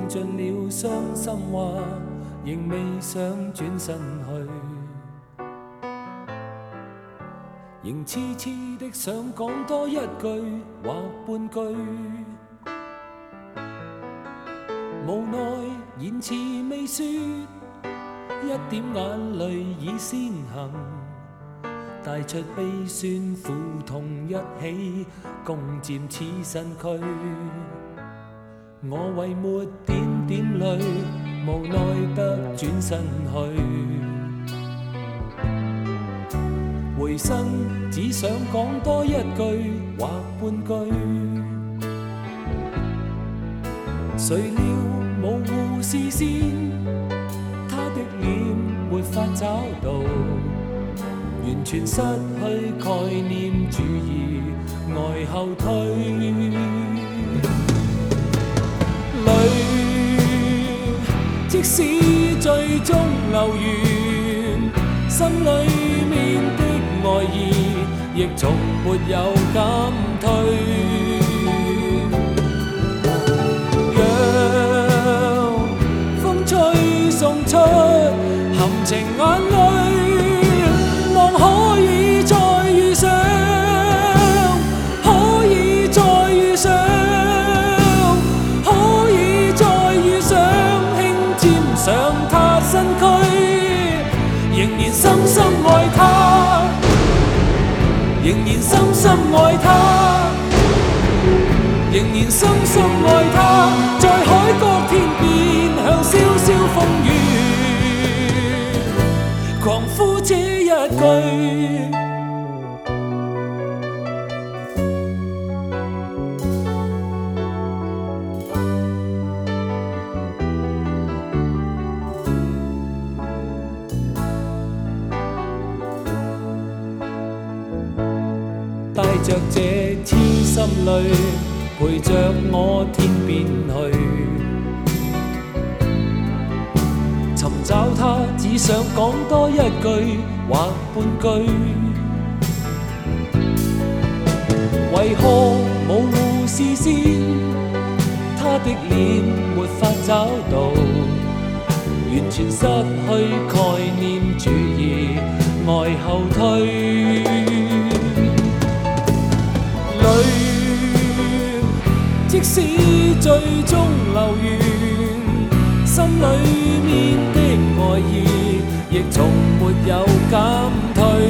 用尽了伤心话，仍未想转身去，仍痴痴的想讲多一句或半句，无奈言辞未说，一点眼泪已先行，带出悲酸苦痛一起共渐似身躯。我为抹点点泪，无奈得转身去。回身只想讲多一句或半句，谁料模糊视线，他的脸没法找到，完全失去概念，注意呆后退。泪即使最终流完，心里面的爱意亦從沒有減退。讓風吹送出含情眼淚，望可以再遇上，可以再遇上，可以再遇上，輕沾上他身軀，仍然深深愛他，仍然深深愛他，仍然深深愛他，在海角天邊向瀟瀟風雨，狂呼這一句。帶着這痴心淚，陪着我天邊去，尋找他只想講多一句或半句，為何模糊視線，他的臉沒法找到，完全失去概念，注意愛後退。即使最終流完，心裏面的愛意亦從沒有減退。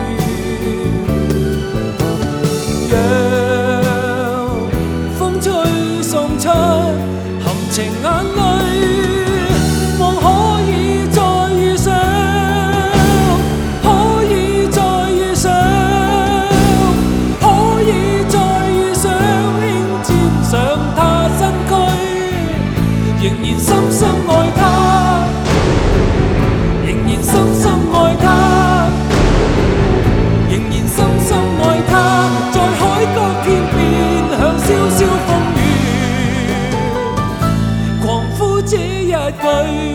讓風吹送出含情眼淚，望可以再遇上，可以再遇上，可以再遇上，上他身軀，仍然深深愛他，仍然深深愛他，仍然深深愛他，在海角天邊向瀟瀟風雨，狂呼這一句。